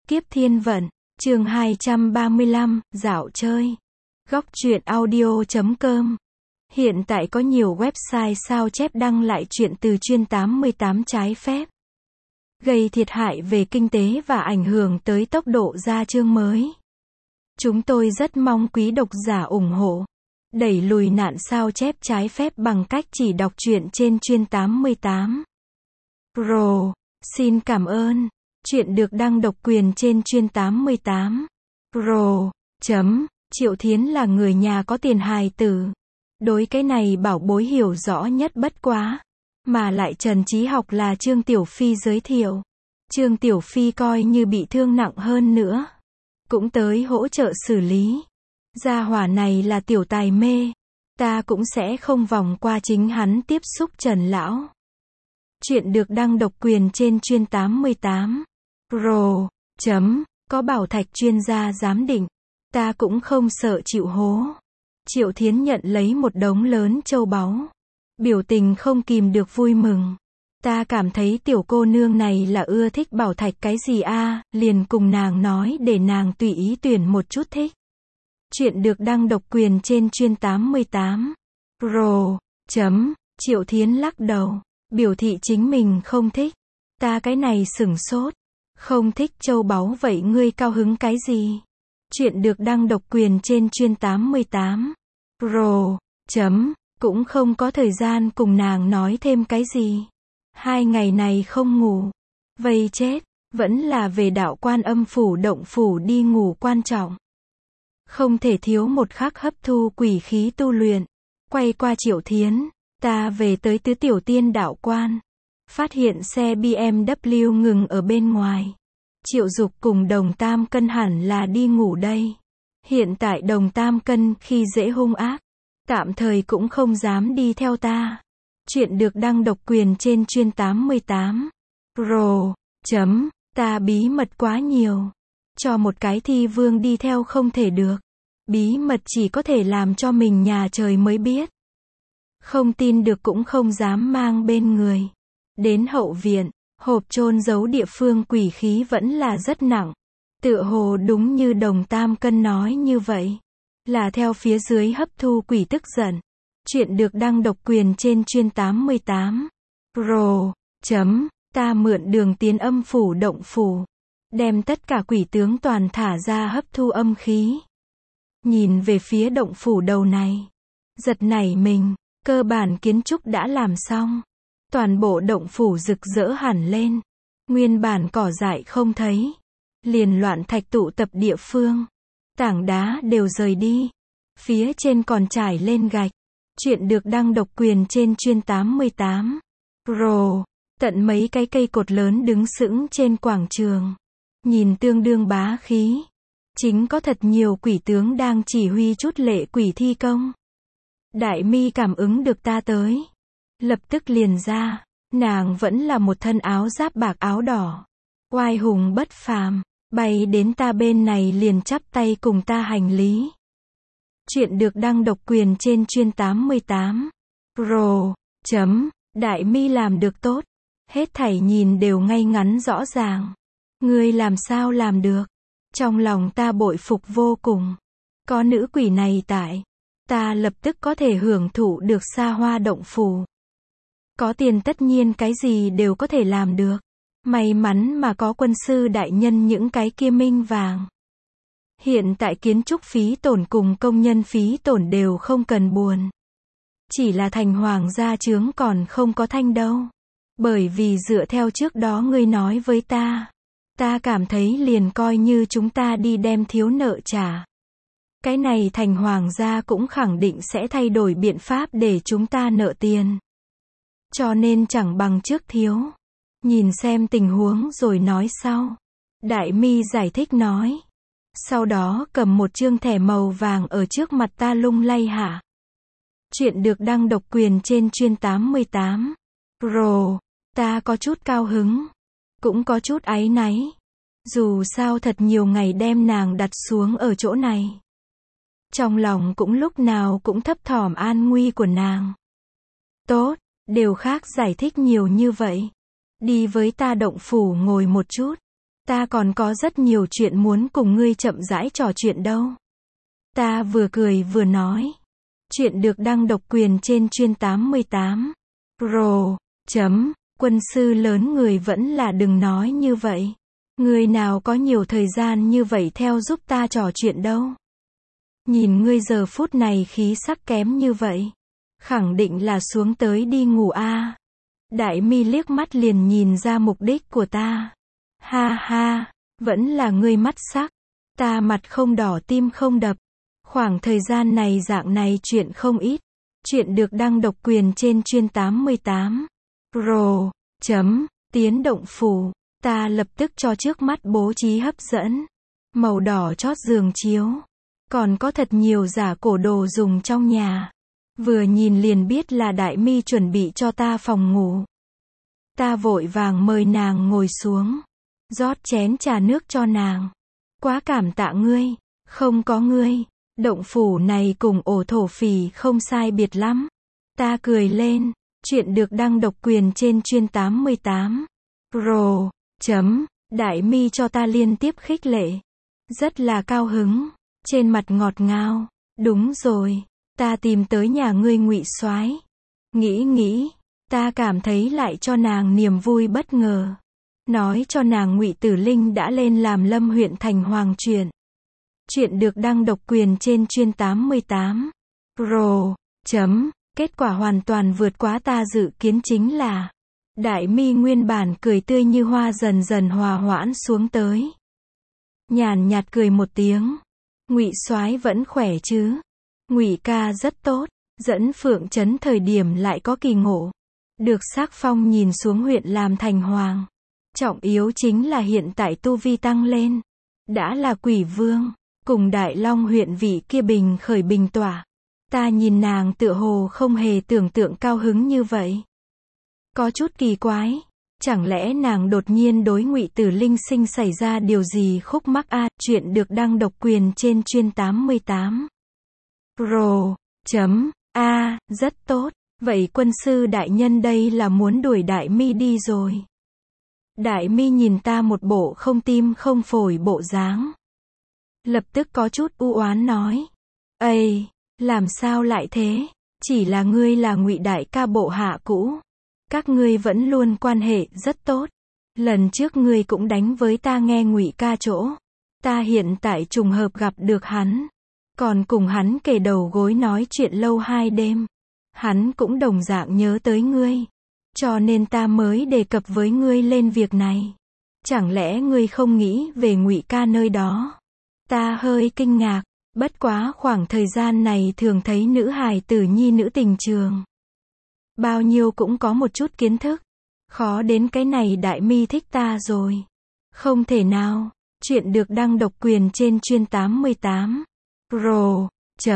Kiếp thiên vận, chương 235, dạo chơi. Góc truyện audio.com. Hiện tại có nhiều website sao chép đăng lại truyện từ chuyên 88 trái phép, gây thiệt hại về kinh tế và ảnh hưởng tới tốc độ ra chương mới. Chúng tôi rất mong quý độc giả ủng hộ, đẩy lùi nạn sao chép trái phép bằng cách chỉ đọc truyện trên chuyên 88. Pro, xin cảm ơn. Truyện được đăng độc quyền trên chuyên 88. Pro. Triệu Thiến là người nhà có tiền hài tử. Đối cái này bảo bối hiểu rõ nhất bất quá. Mà lại Trần Trí Học là Trương Tiểu Phi giới thiệu. Trương Tiểu Phi coi như bị thương nặng hơn nữa, cũng tới hỗ trợ xử lý. Gia hỏa này là tiểu tài mê. Ta cũng sẽ không vòng qua chính hắn tiếp xúc Trần lão. Truyện được đăng độc quyền trên chuyên 88. Pro. Có bảo thạch chuyên gia giám định. Ta cũng không sợ chịu hố. Triệu Thiến nhận lấy một đống lớn châu báu, biểu tình không kìm được vui mừng. Ta cảm thấy tiểu cô nương này là ưa thích bảo thạch cái gì a, liền cùng nàng nói để nàng tùy ý tuyển một chút thích. Truyện được đăng độc quyền trên chuyên 88. Pro. Triệu Thiến lắc đầu, biểu thị chính mình không thích. Ta cái này sửng sốt. Không thích châu báu vậy ngươi cao hứng cái gì? Truyện được đăng độc quyền trên chuyên 88. Pro. Cũng không có thời gian cùng nàng nói thêm cái gì. 2 ngày này không ngủ, vây chết, vẫn là về đạo Quan Âm phủ động phủ đi ngủ quan trọng. Không thể thiếu một khắc hấp thu quỷ khí tu luyện. Quay qua Triệu Thiến, ta về tới Tứ Tiểu Tiên đạo quan, phát hiện xe BMW ngừng ở bên ngoài. Triệu Dục cùng Đồng Tam Cân hẳn là đi ngủ đây. Hiện tại Đồng Tam Cân khi dễ hung ác, tạm thời cũng không dám đi theo ta. Truyện được đăng độc quyền trên chuyên 88. Pro. Ta bí mật quá nhiều. Cho một cái thi vương đi theo không thể được. Bí mật chỉ có thể làm cho mình nhà trời mới biết. Không tin được cũng không dám mang bên người. Đến hậu viện, hộp chôn giấu địa phương quỷ khí vẫn là rất nặng. Tựa hồ đúng như Đồng Tam Cân nói như vậy, là theo phía dưới hấp thu quỷ tức giận. Truyện được đăng độc quyền trên chuyên 88. Pro. Ta mượn đường tiến âm phủ động phủ, đem tất cả quỷ tướng toàn thả ra hấp thu âm khí. Nhìn về phía động phủ đầu này, giật nảy mình, cơ bản kiến trúc đã làm xong. Toàn bộ động phủ rực rỡ hẳn lên. Nguyên bản cỏ dại không thấy, liền loạn thạch tụ tập địa phương. Tảng đá đều rời đi. Phía trên còn trải lên gạch. Truyện được đăng độc quyền trên chuyên 88. Pro. Tận mấy cái cây cột lớn đứng sững trên quảng trường, nhìn tương đương bá khí. Chính có thật nhiều quỷ tướng đang chỉ huy chút lệ quỷ thi công. Đại Mi cảm ứng được ta tới, lập tức liền ra. Nàng vẫn là một thân áo giáp bạc áo đỏ, oai hùng bất phàm, bay đến ta bên này liền chắp tay cùng ta hành lý. Truyện được đăng độc quyền trên chuyên 88. Pro. Đại Mi làm được tốt. Hết thảy nhìn đều ngay ngắn rõ ràng. Ngươi làm sao làm được? Trong lòng ta bội phục vô cùng. Có nữ quỷ này tại, ta lập tức có thể hưởng thụ được xa hoa động phủ. Có tiền tất nhiên cái gì đều có thể làm được. May mắn mà có quân sư đại nhân những cái kia minh vàng. Hiện tại kiến trúc phí tổn cùng công nhân phí tổn đều không cần buồn. Chỉ là thành hoàng gia chướng còn không có thanh đâu. Bởi vì dựa theo trước đó ngươi nói với ta cảm thấy liền coi như chúng ta đi đem thiếu nợ trả. Cái này thành hoàng gia cũng khẳng định sẽ thay đổi biện pháp để chúng ta nợ tiền. Cho nên chẳng bằng trước thiếu. Nhìn xem tình huống rồi nói sau. Đại Mi giải thích nói. Sau đó cầm một chương thẻ màu vàng ở trước mặt ta lung lay hạ. Truyện được đăng độc quyền trên chuyên 88. Pro. Ta có chút cao hứng, cũng có chút áy náy. Dù sao thật nhiều ngày đem nàng đặt xuống ở chỗ này. Trong lòng cũng lúc nào cũng thấp thỏm an nguy của nàng. Tốt, đều khác giải thích nhiều như vậy. Đi với ta động phủ ngồi một chút. Ta còn có rất nhiều chuyện muốn cùng ngươi chậm rãi trò chuyện đâu. Ta vừa cười vừa nói. Chuyện được đăng độc quyền trên Chuyên 88. Pro. Quân sư lớn người vẫn là đừng nói như vậy. Người nào có nhiều thời gian như vậy theo giúp ta trò chuyện đâu. Nhìn ngươi giờ phút này khí sắc kém như vậy. Khẳng định là xuống tới đi ngủ a. Đại mi liếc mắt liền nhìn ra mục đích của ta. Ha ha, vẫn là ngươi mắt sắc. Ta mặt không đỏ tim không đập. Khoảng thời gian này dạng này chuyện không ít. Chuyện được đăng độc quyền trên Chuyên 88. Pro. Tiến động phủ. Ta lập tức cho trước mắt bố trí hấp dẫn. Màu đỏ chót giường chiếu. Còn có thật nhiều giả cổ đồ dùng trong nhà. Vừa nhìn liền biết là Đại mi chuẩn bị cho ta phòng ngủ. Ta vội vàng mời nàng ngồi xuống. Rót chén trà nước cho nàng. Quá cảm tạ ngươi. Không có ngươi. Động phủ này cùng ổ thổ phỉ không sai biệt lắm. Ta cười lên. Chuyện được đăng độc quyền trên Chuyên 88. Pro. Đại mi cho ta liên tiếp khích lệ. Rất là cao hứng. Trên mặt ngọt ngào. Đúng rồi. Ta tìm tới nhà ngươi Ngụy Soái. Nghĩ. Ta cảm thấy lại cho nàng niềm vui bất ngờ. Nói cho nàng Ngụy Tử Linh đã lên làm Lâm huyện thành hoàng chuyện. Chuyện được đăng độc quyền trên Chuyên 88. Pro. Kết quả hoàn toàn vượt quá ta dự kiến chính là Đại mi nguyên bản cười tươi như hoa dần dần hòa hoãn xuống tới. Nhàn nhạt cười một tiếng. Ngụy Soái vẫn khỏe chứ? Ngụy ca rất tốt, dẫn Phượng Trấn thời điểm lại có kỳ ngộ. Được sắc phong nhìn xuống huyện làm thành hoàng. Trọng yếu chính là hiện tại tu vi tăng lên. Đã là quỷ vương, cùng Đại Long huyện vị kia bình khởi bình tỏa. Ta nhìn nàng tựa hồ không hề tưởng tượng cao hứng như vậy. Có chút kỳ quái. Chẳng lẽ nàng đột nhiên đối Ngụy Tử Linh sinh xảy ra điều gì khúc mắc a? Chuyện được đăng độc quyền trên Chuyên 88. Pro. Rất tốt. Vậy quân sư đại nhân đây là muốn đuổi Đại mi đi rồi. Đại mi nhìn ta một bộ không tim không phổi bộ dáng. Lập tức có chút u oán nói. Ây, làm sao lại thế? Chỉ là ngươi là Ngụy đại ca bộ hạ cũ. Các ngươi vẫn luôn quan hệ rất tốt. Lần trước ngươi cũng đánh với ta nghe Ngụy ca chỗ. Ta hiện tại trùng hợp gặp được hắn. Còn cùng hắn kề đầu gối nói chuyện lâu 2 đêm. Hắn cũng đồng dạng nhớ tới ngươi. Cho nên ta mới đề cập với ngươi lên việc này. Chẳng lẽ ngươi không nghĩ về Ngụy ca nơi đó? Ta hơi kinh ngạc. Bất quá khoảng thời gian này thường thấy nữ hài tử nhi nữ tình trường. Bao nhiêu cũng có một chút kiến thức. Khó đến cái này Đại mi thích ta rồi. Không thể nào. Chuyện được đăng độc quyền trên Chuyên 88. Pro.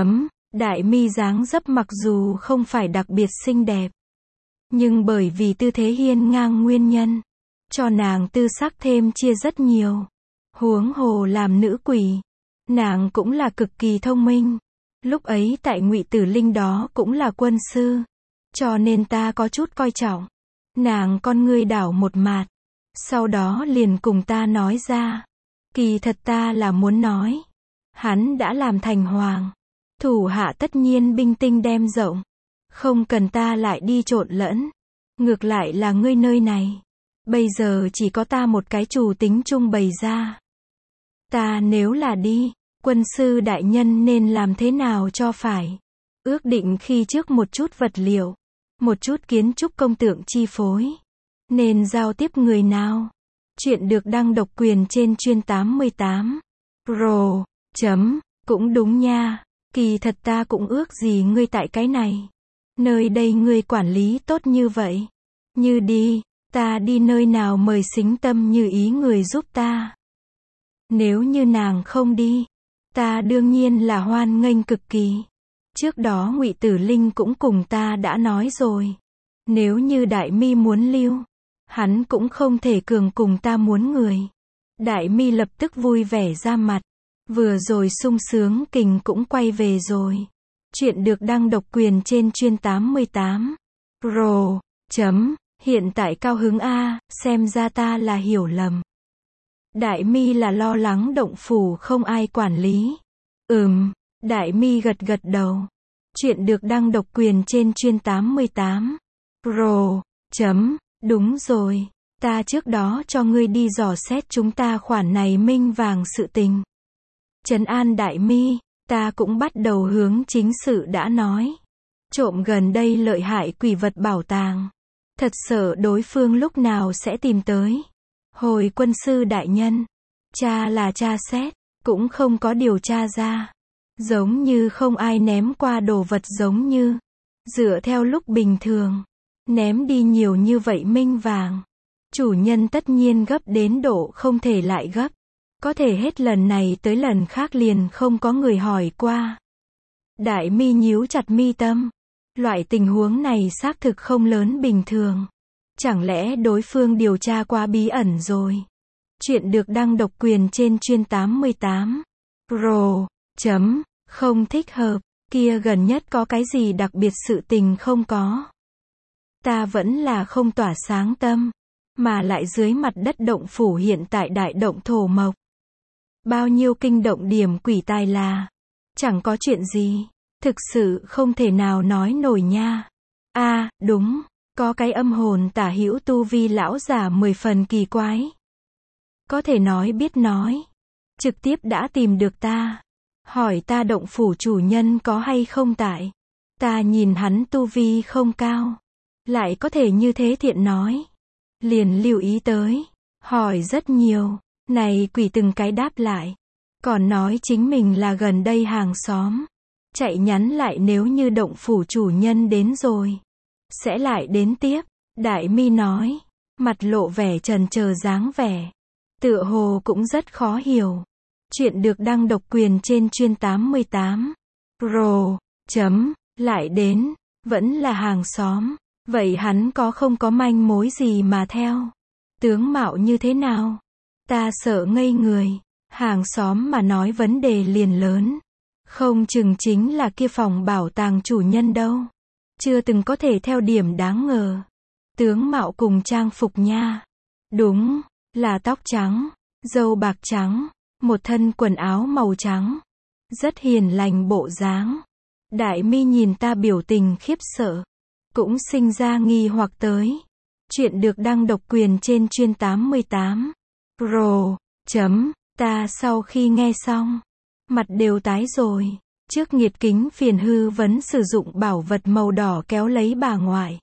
Đại mi dáng dấp mặc dù không phải đặc biệt xinh đẹp. Nhưng bởi vì tư thế hiên ngang nguyên nhân. Cho nàng tư sắc thêm chia rất nhiều. Huống hồ làm nữ quỷ. Nàng cũng là cực kỳ thông minh. Lúc ấy tại Ngụy Tử Linh đó cũng là quân sư. Cho nên ta có chút coi trọng. Nàng con ngươi đảo một mạt. Sau đó liền cùng ta nói ra. Kỳ thật ta là muốn nói. Hắn đã làm thành hoàng. Thủ hạ tất nhiên binh tinh đem rộng. Không cần ta lại đi trộn lẫn. Ngược lại là ngươi nơi này. Bây giờ chỉ có ta một cái chủ tính chung bày ra. Ta nếu là đi, quân sư đại nhân nên làm thế nào cho phải. Ước định khi trước một chút vật liệu. Một chút kiến trúc công tượng chi phối. Nên giao tiếp người nào. Chuyện được đăng độc quyền trên Chuyên 88. Pro. Cũng đúng nha. Kỳ thật ta cũng ước gì ngươi tại cái này. Nơi đây ngươi quản lý tốt như vậy. Như đi, ta đi nơi nào mời xính tâm như ý người giúp ta. Nếu như nàng không đi, ta đương nhiên là hoan nghênh cực kỳ. Trước đó Ngụy Tử Linh cũng cùng ta đã nói rồi. Nếu như Đại mi muốn lưu, hắn cũng không thể cường cùng ta muốn người. Đại mi lập tức vui vẻ ra mặt. Vừa rồi sung sướng kình cũng quay về rồi. Chuyện được đăng độc quyền trên Chuyên 88. Pro. Hiện tại cao hứng a, xem ra ta là hiểu lầm. Đại Mi là lo lắng động phủ không ai quản lý. Đại Mi gật gật đầu. Chuyện được đăng độc quyền trên Chuyên 88 Pro. Đúng rồi, ta trước đó cho ngươi đi dò xét chúng ta khoản này minh vàng sự tình. Trấn an Đại Mi, ta cũng bắt đầu hướng chính sự đã nói. Trộm gần đây lợi hại quỷ vật bảo tàng. Thật sợ đối phương lúc nào sẽ tìm tới. Hồi quân sư đại nhân, cha là tra xét, cũng không có điều tra ra. Giống như không ai ném qua đồ vật giống như. Dựa theo lúc bình thường, ném đi nhiều như vậy minh vàng. Chủ nhân tất nhiên gấp đến độ không thể lại gấp. Có thể hết lần này tới lần khác liền không có người hỏi qua. Đại Mi nhíu chặt mi tâm. Loại tình huống này xác thực không lớn bình thường. Chẳng lẽ đối phương điều tra quá bí ẩn rồi? Chuyện được đăng độc quyền trên Chuyên 88 Pro. Không thích hợp. Kia gần nhất có cái gì đặc biệt sự tình không có. Ta vẫn là không tỏa sáng tâm. Mà lại dưới mặt đất động phủ hiện tại đại động thổ mộc. Bao nhiêu kinh động điểm quỷ tài là. Chẳng có chuyện gì. Thực sự không thể nào nói nổi nha. Đúng. Có cái âm hồn tả hữu tu vi lão giả 10 phần kỳ quái. Có thể nói biết nói. Trực tiếp đã tìm được ta. Hỏi ta động phủ chủ nhân có hay không tại. Ta nhìn hắn tu vi không cao. Lại có thể như thế thiện nói. Liền lưu ý tới. Hỏi rất nhiều. Này quỷ từng cái đáp lại. Còn nói chính mình là gần đây hàng xóm. Chạy nhắn lại nếu như động phủ chủ nhân đến rồi. Sẽ lại đến tiếp. Đại Mi nói. Mặt lộ vẻ trần chờ dáng vẻ. Tựa hồ cũng rất khó hiểu. Chuyện được đăng độc quyền trên Chuyên 88 Pro. Lại đến. Vẫn là hàng xóm. Vậy hắn có không có manh mối gì mà theo? Tướng mạo như thế nào? Ta sợ ngây người. Hàng xóm mà nói vấn đề liền lớn. Không chừng chính là kia phòng bảo tàng chủ nhân đâu. Chưa từng có thể theo điểm đáng ngờ. Tướng mạo cùng trang phục nha. Đúng, là tóc trắng, râu bạc trắng, một thân quần áo màu trắng. Rất hiền lành bộ dáng. Đại Mi nhìn ta biểu tình khiếp sợ. Cũng sinh ra nghi hoặc tới. Chuyện được đăng độc quyền trên Chuyên 88 Pro. Ta sau khi nghe xong. Mặt đều tái rồi. Trước nghiệt kính phiền hư vấn sử dụng bảo vật màu đỏ kéo lấy bà ngoại.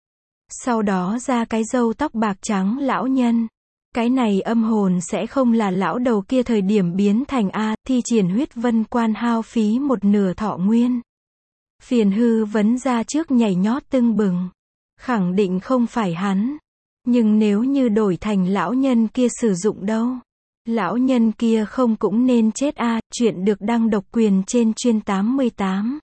Sau đó ra cái râu tóc bạc trắng lão nhân. Cái này âm hồn sẽ không là lão đầu kia thời điểm biến thành thi triển huyết vân quan hao phí một nửa thọ nguyên. Phiền hư vấn ra trước nhảy nhót tưng bừng. Khẳng định không phải hắn. Nhưng nếu như đổi thành lão nhân kia sử dụng đâu? Lão nhân kia không cũng nên chết Chuyện được đăng độc quyền trên Chuyên 88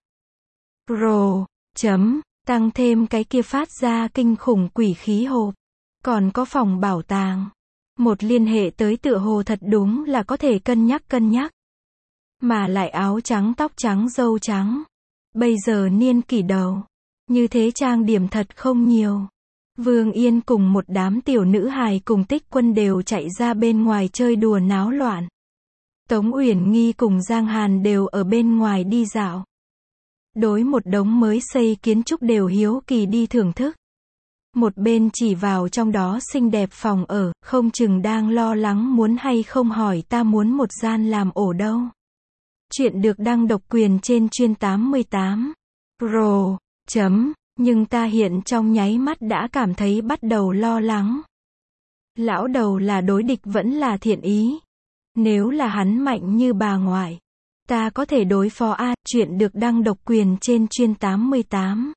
Pro. Tăng thêm cái kia phát ra kinh khủng quỷ khí hộp. Còn có phòng bảo tàng. Một liên hệ tới tựa hồ thật đúng là có thể cân nhắc. Mà lại áo trắng tóc trắng râu trắng. Bây giờ niên kỷ đầu. Như thế trang điểm thật không nhiều. Vương Yên cùng một đám tiểu nữ hài cùng Tích Quân đều chạy ra bên ngoài chơi đùa náo loạn. Tống Uyển Nghi cùng Giang Hàn đều ở bên ngoài đi dạo. Đối một đống mới xây kiến trúc đều hiếu kỳ đi thưởng thức. Một bên chỉ vào trong đó xinh đẹp phòng ở, không chừng đang lo lắng muốn hay không hỏi ta muốn một gian làm ổ đâu. Chuyện được đăng độc quyền trên Chuyên 88 Pro. Nhưng ta hiện trong nháy mắt đã cảm thấy bắt đầu lo lắng. Lão đầu là đối địch vẫn là thiện ý. Nếu là hắn mạnh như bà ngoại, ta có thể đối phó Chuyện được đăng độc quyền trên Chuyên 88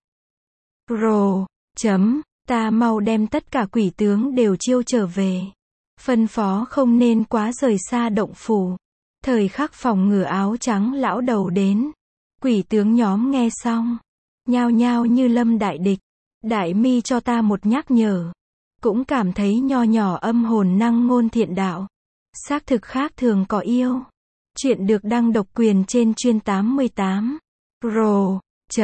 Pro. Ta mau đem tất cả quỷ tướng đều chiêu trở về. Phân phó không nên quá rời xa động phủ. Thời khắc phòng ngừa áo trắng lão đầu đến. Quỷ tướng nhóm nghe xong. Nhao nhao như lâm đại địch. Đại Mi cho ta một nhắc nhở. Cũng cảm thấy nho nhỏ âm hồn năng ngôn thiện đạo. Xác thực khác thường có yêu. Chuyện được đăng độc quyền trên Chuyên 88 Pro.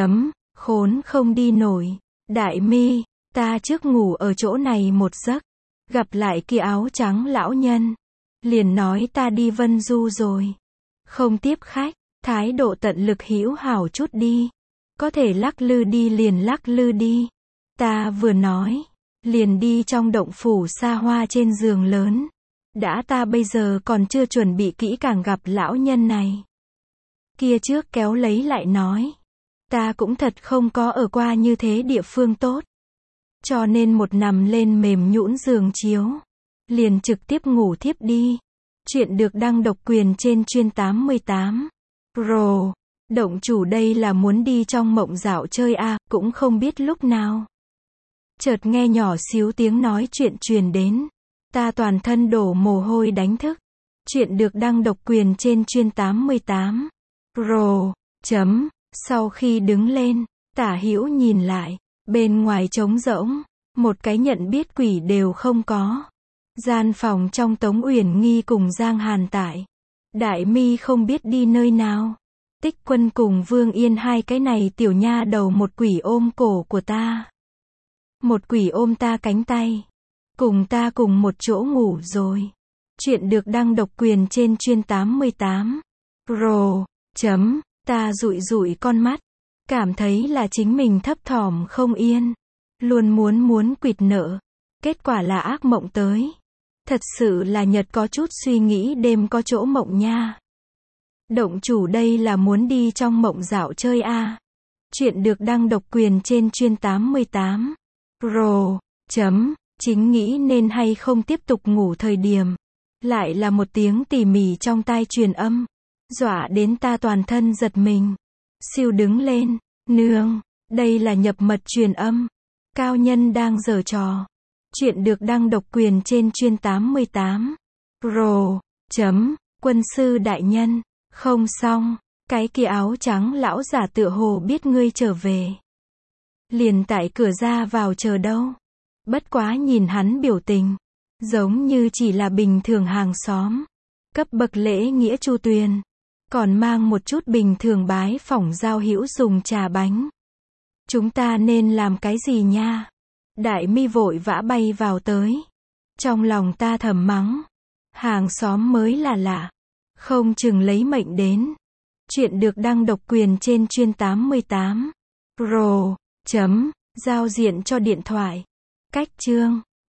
Khốn không đi nổi. Đại Mi, ta trước ngủ ở chỗ này một giấc. Gặp lại kia áo trắng lão nhân. liền nói ta đi Vân Du rồi. Không tiếp khách, thái độ tận lực hữu hảo chút đi. Có thể lắc lư đi liền lắc lư đi. Ta vừa nói, liền đi trong động phủ xa hoa trên giường lớn. Đã ta bây giờ còn chưa chuẩn bị kỹ càng gặp lão nhân này. Kia trước kéo lấy lại nói. Ta cũng thật không có ở qua như thế địa phương tốt. Cho nên một nằm lên mềm nhũn giường chiếu. Liền trực tiếp ngủ thiếp đi. Chuyện được đăng độc quyền trên chuyên 88. Rồ, động chủ đây là muốn đi trong mộng dạo chơi à, cũng không biết lúc nào. Chợt nghe nhỏ xíu tiếng nói chuyện truyền đến. Ta toàn thân đổ mồ hôi đánh thức. Chuyện được đăng độc quyền trên chuyên 88. Rồ, chấm, sau khi đứng lên, tả hữu nhìn lại, bên ngoài trống rỗng, một cái nhận biết quỷ đều không có. Gian phòng trong Tống Uyển Nghi cùng Giang Hàn tại. Đại Mi không biết đi nơi nào. Tích Quân cùng Vương Yên hai cái này tiểu nha đầu, một quỷ ôm cổ của ta. Một quỷ ôm ta cánh tay. Cùng ta cùng một chỗ ngủ rồi. Chuyện được đăng độc quyền trên chuyên 88. Rồ, chấm, ta dụi dụi con mắt. Cảm thấy là chính mình thấp thỏm không yên. Luôn muốn quỵt nợ. Kết quả là ác mộng tới. Thật sự là nhật có chút suy nghĩ đêm có chỗ mộng nha. Động chủ đây là muốn đi trong mộng dạo chơi à. Chuyện được đăng độc quyền trên chuyên 88. Rồ, chấm, chính nghĩ nên hay không tiếp tục ngủ thời điểm. Lại là một tiếng tỉ mỉ trong tai truyền âm. Dọa đến ta toàn thân giật mình. Siêu đứng lên, nương, đây là nhập mật truyền âm. Cao nhân đang giở trò. Chuyện được đăng độc quyền trên chuyên 88. Rồ, chấm, quân sư đại nhân, không xong, cái kia áo trắng lão giả tựa hồ biết ngươi trở về. Liền tại cửa ra vào chờ đâu. Bất quá nhìn hắn biểu tình, giống như chỉ là bình thường hàng xóm. Cấp bậc lễ nghĩa chu tuyền. Còn mang một chút bình thường bái phỏng giao hữu dùng trà bánh. Chúng ta nên làm cái gì nha? Đại Mi vội vã bay vào tới. Trong lòng ta thầm mắng. Hàng xóm mới là lạ. Không chừng lấy mệnh đến. Chuyện được đăng độc quyền trên chuyên 88. Rồ, chấm, giao diện cho điện thoại. Cách chương.